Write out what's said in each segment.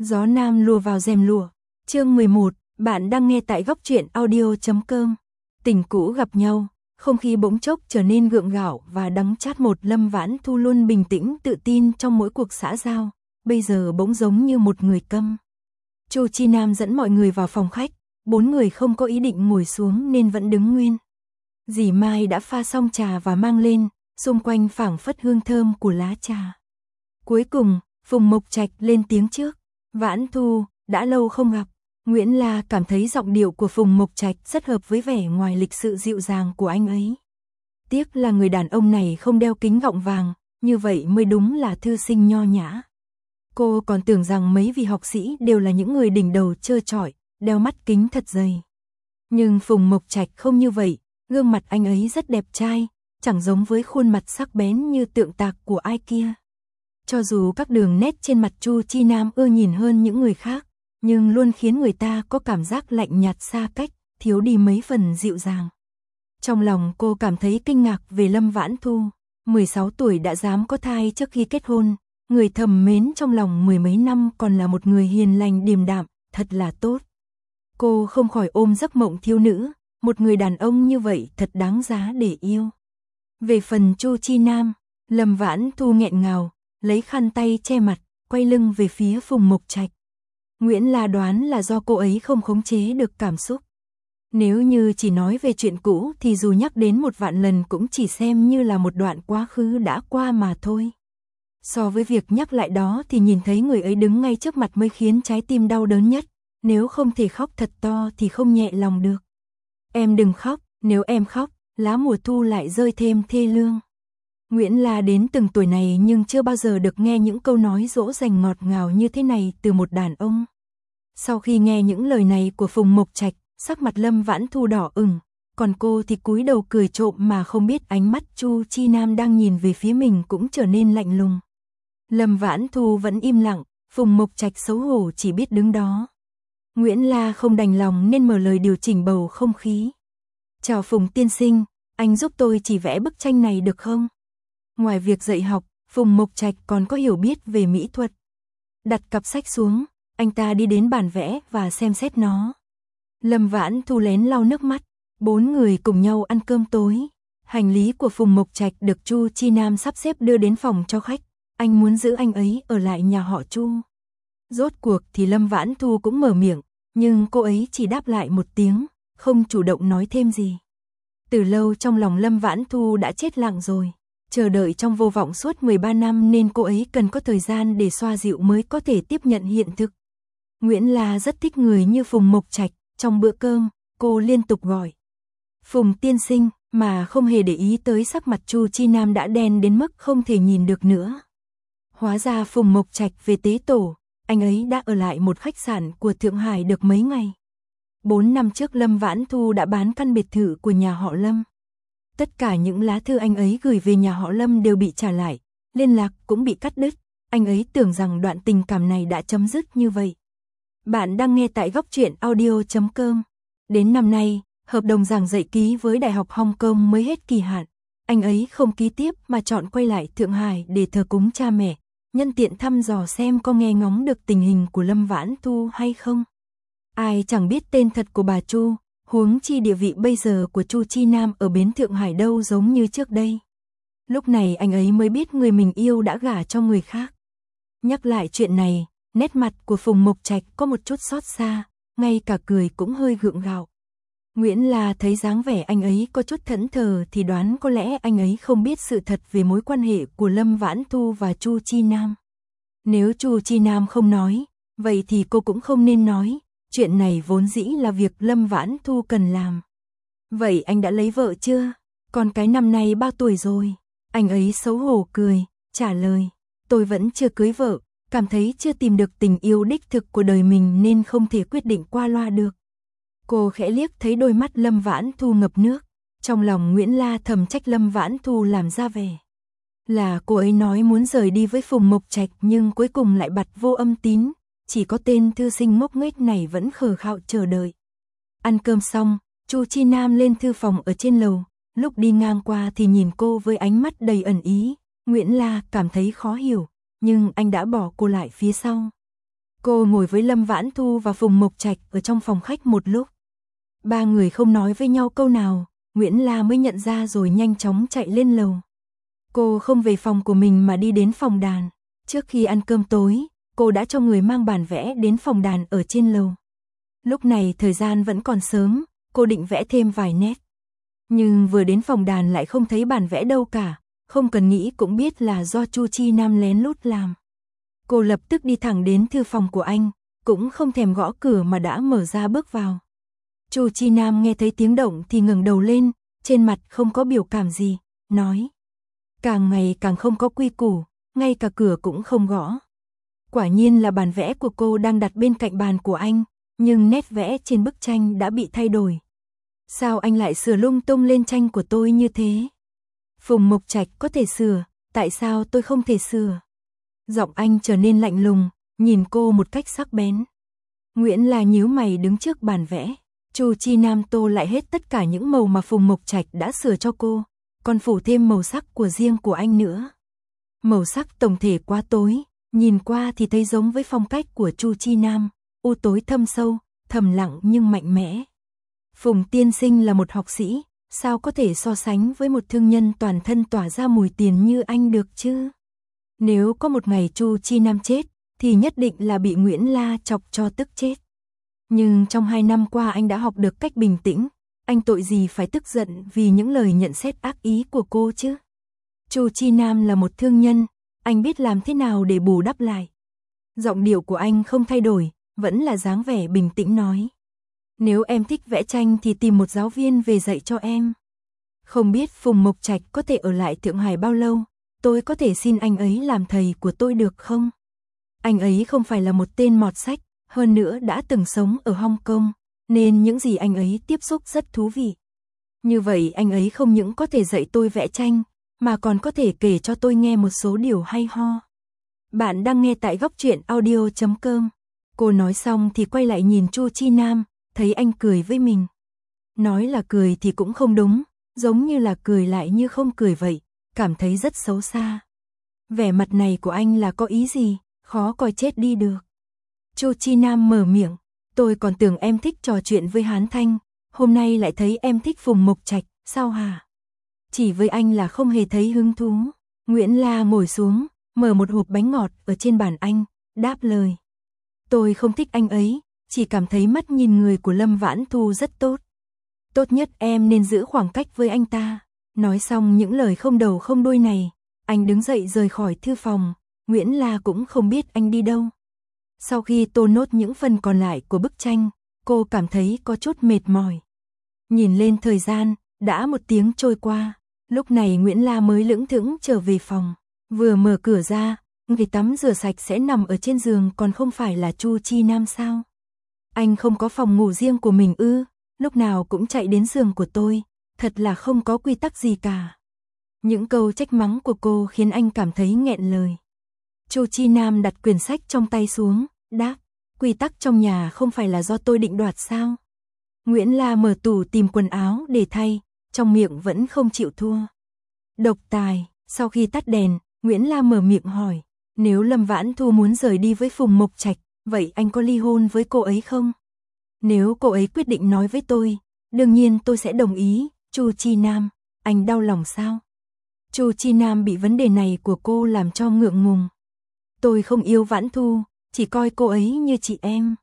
Gió nam lùa vào rèm lụa. Chương 11, bạn đang nghe tại góc truyện audio.com. Tình cũ gặp nhau, không khí bỗng chốc trở nên gượng gạo và đắng chát. Lâm Vãn Thu luôn bình tĩnh tự tin trong mỗi cuộc xã giao, bây giờ bỗng giống như một người câm. Chu Chi Nam dẫn mọi người vào phòng khách, 4 người không có ý định ngồi xuống nên vẫn đứng nguyên. Dì Mai đã pha xong trà và mang lên, xung quanh phảng phất hương thơm của lá trà. Cuối cùng, Phùng Mộc Trạch lên tiếng trước. Vãn Thu, đã lâu không gặp. Nguyễn La cảm thấy giọng điệu của Phùng Mộc Trạch rất hợp với vẻ ngoài lịch sự dịu dàng của anh ấy. Tiếc là người đàn ông này không đeo kính gọng vàng, như vậy mới đúng là thư sinh nho nhã. Cô còn tưởng rằng mấy vị học sĩ đều là những người đỉnh đầu trơ trọi, đeo mắt kính thật dày. Nhưng Phùng Mộc Trạch không như vậy, gương mặt anh ấy rất đẹp trai, chẳng giống với khuôn mặt sắc bén như tượng tạc của ai kia. Cho dù các đường nét trên mặt Chu Chi Nam ưa nhìn hơn những người khác, nhưng luôn khiến người ta có cảm giác lạnh nhạt xa cách, thiếu đi mấy phần dịu dàng. Trong lòng cô cảm thấy kinh ngạc về Lâm Vãn Thu, 16 tuổi đã dám có thai trước khi kết hôn, người thầm mến trong lòng mười mấy năm còn là một người hiền lành điềm đạm, thật là tốt. Cô không khỏi ôm giấc mộng thiếu nữ, một người đàn ông như vậy thật đáng giá để yêu. Về phần Chu Chi Nam, Lâm Vãn Thu nghẹn ngào, lấy khăn tay che mặt, quay lưng về phía Phùng Mộc Trạch. Nguyễn La đoán là do cô ấy không khống chế được cảm xúc. Nếu như chỉ nói về chuyện cũ thì dù nhắc đến 1.000 lần cũng chỉ xem như là một đoạn quá khứ đã qua mà thôi. So với việc nhắc lại đó thì nhìn thấy người ấy đứng ngay trước mặt mới khiến trái tim đau đớn nhất. Nếu không thể khóc thật to thì không nhẹ lòng được. Em đừng khóc, nếu em khóc, lá mùa thu lại rơi thêm thê lương. Nguyễn La đến từng tuổi này nhưng chưa bao giờ được nghe những câu nói dỗ dành ngọt ngào như thế này từ một đàn ông. Sau khi nghe những lời này của Phùng Mộc Trạch, sắc mặt Lâm Vãn Thu đỏ ửng, còn cô thì cúi đầu cười trộm mà không biết ánh mắt Chu Chi Nam đang nhìn về phía mình cũng trở nên lạnh lùng. Lâm Vãn Thu vẫn im lặng, Phùng Mộc Trạch xấu hổ chỉ biết đứng đó. Nguyễn La không đành lòng nên mở lời điều chỉnh bầu không khí. Chào Phùng tiên sinh, anh giúp tôi chỉ vẽ bức tranh này được không? Ngoài việc dạy học, Phùng Mộc Trạch còn có hiểu biết về mỹ thuật. Đặt cặp sách xuống, anh ta đi đến bàn vẽ và xem xét nó. Lâm Vãn Thu lén lau nước mắt, 4 người cùng nhau ăn cơm tối. Hành lý của Phùng Mộc Trạch được Chu Chi Nam sắp xếp đưa đến phòng cho khách, anh muốn giữ anh ấy ở lại nhà họ Chu. Rốt cuộc thì Lâm Vãn Thu cũng mở miệng, nhưng cô ấy chỉ đáp lại một tiếng, không chủ động nói thêm gì. Từ lâu trong lòng Lâm Vãn Thu đã chết lặng rồi. Chờ đợi trong vô vọng suốt 13 năm nên cô ấy cần có thời gian để xoa dịu mới có thể tiếp nhận hiện thực. Nguyễn La rất thích người như Phùng Mộc Trạch, trong bữa cơm, cô liên tục gọi Phùng tiên sinh mà không hề để ý tới sắc mặt Chu Chi Nam đã đen đến mức không thể nhìn được nữa. Hóa ra Phùng Mộc Trạch về tế tổ, anh ấy đã ở lại một khách sạn của Thượng Hải được mấy ngày. 4 năm trước Lâm Vãn Thu đã bán căn biệt thự của nhà họ Lâm. Tất cả những lá thư anh ấy gửi về nhà họ Lâm đều bị trả lại, liên lạc cũng bị cắt đứt, anh ấy tưởng rằng đoạn tình cảm này đã chấm dứt như vậy. Bạn đang nghe tại góc truyện audio.com. Đến năm nay, hợp đồng giảng dạy ký với Đại học Hong Kong mới hết kỳ hạn. Anh ấy không ký tiếp mà chọn quay lại Thượng Hải để thờ cúng cha mẹ, nhân tiện thăm dò xem có nghe ngóng được tình hình của Lâm Vãn Thu hay không. Ai chẳng biết tên thật của bà Chu, huống chi địa vị bây giờ của Chu Chi Nam ở bến Thượng Hải đâu giống như trước đây. Lúc này anh ấy mới biết người mình yêu đã gả cho người khác. Nhắc lại chuyện này, nét mặt của Phùng Mộc Trạch có một chút xót xa, ngay cả cười cũng hơi gượng gạo. Nguyễn La thấy dáng vẻ anh ấy có chút thẫn thờ thì đoán có lẽ anh ấy không biết sự thật về mối quan hệ của Lâm Vãn Thu và Chu Chi Nam. Nếu Chu Chi Nam không nói, vậy thì cô cũng không nên nói. Chuyện này vốn dĩ là việc Lâm Vãn Thu cần làm. Vậy anh đã lấy vợ chưa? Con cái năm nay bao tuổi rồi? Anh ấy xấu hổ cười, trả lời. Tôi vẫn chưa cưới vợ, cảm thấy chưa tìm được tình yêu đích thực của đời mình nên không thể quyết định qua loa được. Cô khẽ liếc thấy đôi mắt Lâm Vãn Thu ngập nước. Trong lòng Nguyễn La thầm trách Lâm Vãn Thu làm ra vẻ là cô ấy nói muốn rời đi với Phùng Mộc Trạch nhưng cuối cùng lại bặt vô âm tín. Chỉ có tên thư sinh ngốc nghếch này vẫn khờ khạo chờ đợi. Ăn cơm xong, Chu Chi Nam lên thư phòng ở trên lầu, lúc đi ngang qua thì nhìn cô với ánh mắt đầy ẩn ý. Nguyễn La cảm thấy khó hiểu, nhưng anh đã bỏ cô lại phía sau. Cô ngồi với Lâm Vãn Thu và Phùng Mộc Trạch ở trong phòng khách một lúc. Ba người không nói với nhau câu nào, Nguyễn La mới nhận ra rồi nhanh chóng chạy lên lầu. Cô không về phòng của mình mà đi đến phòng đàn. Trước khi ăn cơm tối, cô đã cho người mang bản vẽ đến phòng đàn ở trên lầu. Lúc này thời gian vẫn còn sớm, cô định vẽ thêm vài nét. Nhưng vừa đến phòng đàn lại không thấy bản vẽ đâu cả, không cần nghĩ cũng biết là do Chu Chi Nam lén lút làm. Cô lập tức đi thẳng đến thư phòng của anh, cũng không thèm gõ cửa mà đã mở ra bước vào. Chu Chi Nam nghe thấy tiếng động thì ngẩng đầu lên, trên mặt không có biểu cảm gì, nói: càng ngày càng không có quy củ, ngay cả cửa cũng không gõ. Quả nhiên là bản vẽ của cô đang đặt bên cạnh bàn của anh, nhưng nét vẽ trên bức tranh đã bị thay đổi. Sao anh lại sửa lung tung lên tranh của tôi như thế? Phùng Mộc Trạch có thể sửa, tại sao tôi không thể sửa? Giọng anh trở nên lạnh lùng, nhìn cô một cách sắc bén. Nguyễn La nhíu mày đứng trước bản vẽ. Chu Chi Nam tô lại hết tất cả những màu mà Phùng Mộc Trạch đã sửa cho cô, còn phủ thêm màu sắc của riêng của anh nữa. Màu sắc tổng thể quá tối, nhìn qua thì thấy giống với phong cách của Chu Chi Nam, u tối thâm sâu, thầm lặng nhưng mạnh mẽ. Phùng tiên sinh là một học sĩ, sao có thể so sánh với một thương nhân toàn thân tỏa ra mùi tiền như anh được chứ? Nếu có một ngày Chu Chi Nam chết, thì nhất định là bị Nguyễn La chọc cho tức chết. Nhưng trong 2 năm qua anh đã học được cách bình tĩnh, anh tội gì phải tức giận vì những lời nhận xét ác ý của cô chứ? Chu Chi Nam là một thương nhân, anh biết làm thế nào để bù đắp lại. Giọng điệu của anh không thay đổi, vẫn là dáng vẻ bình tĩnh nói: nếu em thích vẽ tranh thì tìm một giáo viên về dạy cho em. Không biết Phùng Mộc Trạch có thể ở lại Thượng Hải bao lâu, tôi có thể xin anh ấy làm thầy của tôi được không? Anh ấy không phải là một tên mọt sách, hơn nữa đã từng sống ở Hong Kong, nên những gì anh ấy tiếp xúc rất thú vị. Như vậy anh ấy không những có thể dạy tôi vẽ tranh, mà còn có thể kể cho tôi nghe một số điều hay ho. Bạn đang nghe tại góc truyện audio.com. Cô nói xong thì quay lại nhìn Chu Chi Nam, thấy anh cười với mình. Nói là cười thì cũng không đúng, giống như là cười lại như không cười vậy, cảm thấy rất xấu xa. Vẻ mặt này của anh là có ý gì, khó coi chết đi được. Chu Chi Nam mở miệng, tôi còn tưởng em thích trò chuyện với Hán Thanh, hôm nay lại thấy em thích Phùng Mộc Trạch, sao hả? Chỉ với anh là không hề thấy hứng thú. Nguyễn La ngồi xuống, mở một hộp bánh ngọt ở trên bàn anh, đáp lời. Tôi không thích anh ấy, chỉ cảm thấy mắt nhìn người của Lâm Vãn Thu rất tốt. Tốt nhất em nên giữ khoảng cách với anh ta. Nói xong những lời không đầu không đuôi này, anh đứng dậy rời khỏi thư phòng, Nguyễn La cũng không biết anh đi đâu. Sau khi tô nốt những phần còn lại của bức tranh, cô cảm thấy có chút mệt mỏi. Nhìn lên thời gian, đã 1 tiếng trôi qua, lúc này Nguyễn La mới lững thững trở về phòng. Vừa mở cửa ra, người tắm rửa sạch sẽ nằm ở trên giường còn không phải là Chu Chi Nam sao? Anh không có phòng ngủ riêng của mình ư? Lúc nào cũng chạy đến giường của tôi, thật là không có quy tắc gì cả. Những câu trách mắng của cô khiến anh cảm thấy nghẹn lời. Chu Chi Nam đặt quyển sách trong tay xuống, đáp, quy tắc trong nhà không phải là do tôi định đoạt sao? Nguyễn La mở tủ tìm quần áo để thay, trong miệng vẫn không chịu thua. Độc tài, sau khi tắt đèn, Nguyễn La mở miệng hỏi, nếu Lâm Vãn Thu muốn rời đi với Phùng Mộc Trạch, vậy anh có ly hôn với cô ấy không? Nếu cô ấy quyết định nói với tôi, đương nhiên tôi sẽ đồng ý. Chu Chi Nam, anh đau lòng sao? Chu Chi Nam bị vấn đề này của cô làm cho ngượng ngùng. Tôi không yêu Vãn Thu, chỉ coi cô ấy như chị em.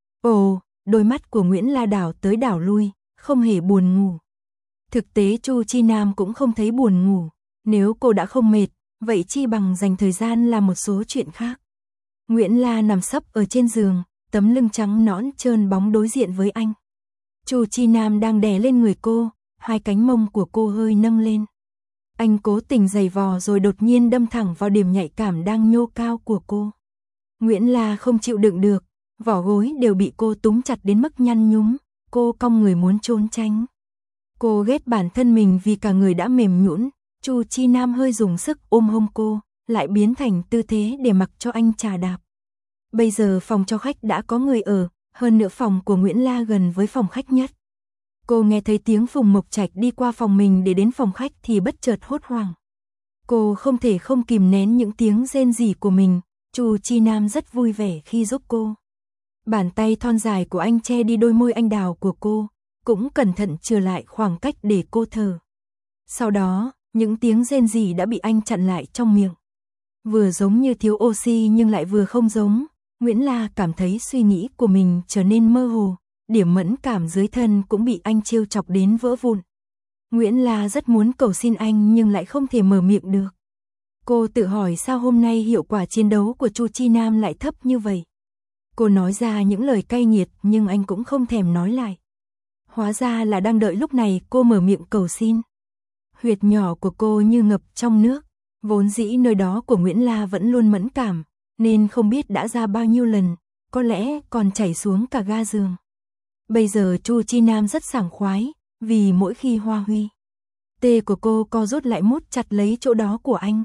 Ồ, đôi mắt của Nguyễn La đảo tới đảo lui, không hề buồn ngủ. Thực tế Chu Chi Nam cũng không thấy buồn ngủ, nếu cô đã không mệt, vậy chi bằng dành thời gian làm một số chuyện khác. Nguyễn La nằm sấp ở trên giường, tấm lưng trắng nõn trơn bóng đối diện với anh. Chu Chi Nam đang đè lên người cô, 2 cánh mông của cô hơi nâng lên. Anh cố tình giày vò rồi đột nhiên đâm thẳng vào điểm nhạy cảm đang nhô cao của cô. Nguyễn La không chịu đựng được, vỏ gối đều bị cô túm chặt đến mức nhăn nhúm, cô cong người muốn trốn tránh. Cô ghét bản thân mình vì cả người đã mềm nhũn, Chu Chi Nam hơi dùng sức ôm hông cô, lại biến thành tư thế để mặc cho anh chà đạp. Bây giờ phòng cho khách đã có người ở, hơn nữa phòng của Nguyễn La gần với phòng khách nhất. Cô nghe thấy tiếng Phùng Mộc Trạch đi qua phòng mình để đến phòng khách thì bất chợt hốt hoảng. Cô không thể không kìm nén những tiếng rên rỉ của mình, Chu Chi Nam rất vui vẻ khi giúp cô. Bàn tay thon dài của anh che đi đôi môi anh đào của cô, cũng cẩn thận chừa lại khoảng cách để cô thở. Sau đó, những tiếng rên rỉ đã bị anh chặn lại trong miệng. Vừa giống như thiếu oxy nhưng lại vừa không giống, Nguyễn La cảm thấy suy nghĩ của mình trở nên mơ hồ, điểm mẫn cảm dưới thân cũng bị anh trêu chọc đến vỡ vụn. Nguyễn La rất muốn cầu xin anh nhưng lại không thể mở miệng được. Cô tự hỏi sao hôm nay hiệu quả chiến đấu của Chu Chi Nam lại thấp như vậy. Cô nói ra những lời cay nghiệt nhưng anh cũng không thèm nói lại. Hóa ra là đang đợi lúc này cô mở miệng cầu xin. Huyệt nhỏ của cô như ngập trong nước, vốn dĩ nơi đó của Nguyễn La vẫn luôn mẫn cảm, nên không biết đã ra bao nhiêu lần, có lẽ còn chảy xuống cả ga giường. Bây giờ Chu Chi Nam rất sảng khoái, vì mỗi khi hoa huy, tê của cô co rút lại mút chặt lấy chỗ đó của anh.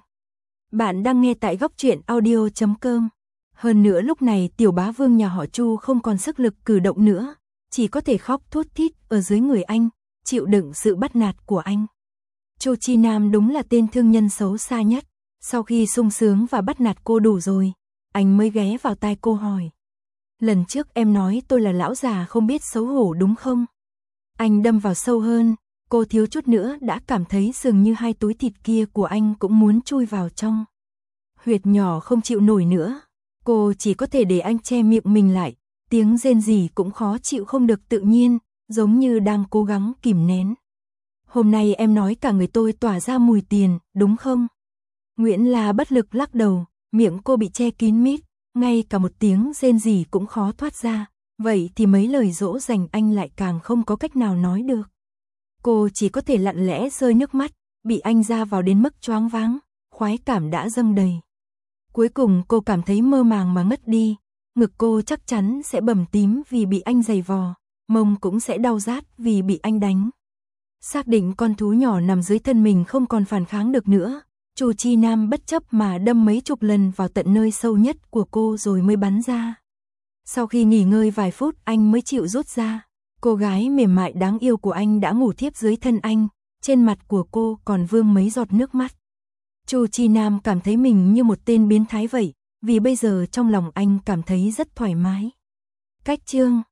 Bạn đang nghe tại góc truyện audio.com. Hơn nữa lúc này tiểu bá vương nhà họ Chu không còn sức lực cử động nữa, chỉ có thể khóc thút thít ở dưới người anh, chịu đựng sự bắt nạt của anh. Chu Chi Nam đúng là tên thương nhân xấu xa nhất. Sau khi sung sướng và bắt nạt cô đủ rồi, anh mới ghé vào tai cô hỏi. Lần trước em nói tôi là lão già không biết xấu hổ đúng không? Anh đâm vào sâu hơn, cô thiếu chút nữa đã cảm thấy dường như hai túi thịt kia của anh cũng muốn chui vào trong. Huyệt nhỏ không chịu nổi nữa, cô chỉ có thể để anh che miệng mình lại, tiếng rên rỉ cũng khó chịu không được tự nhiên, giống như đang cố gắng kìm nén. Hôm nay em nói cả người tôi tỏa ra mùi tiền, đúng không? Nguyễn La bất lực lắc đầu, miệng cô bị che kín mít, ngay cả một tiếng rên rỉ cũng khó thoát ra, vậy thì mấy lời dỗ dành anh lại càng không có cách nào nói được. Cô chỉ có thể lặng lẽ rơi nước mắt, bị anh ra vào đến mức choáng váng, khoái cảm đã dâng đầy. Cuối cùng cô cảm thấy mơ màng mà ngất đi, ngực cô chắc chắn sẽ bầm tím vì bị anh giày vò, mông cũng sẽ đau rát vì bị anh đánh. Xác định con thú nhỏ nằm dưới thân mình không còn phản kháng được nữa, Chu Chi Nam bất chấp mà đâm mấy chục lần vào tận nơi sâu nhất của cô rồi mới bắn ra. Sau khi nghỉ ngơi vài phút anh mới chịu rút ra. Cô gái mềm mại đáng yêu của anh đã ngủ thiếp dưới thân anh, trên mặt của cô còn vương mấy giọt nước mắt. Chu Chi Nam cảm thấy mình như một tên biến thái vậy, vì bây giờ trong lòng anh cảm thấy rất thoải mái. Cách chương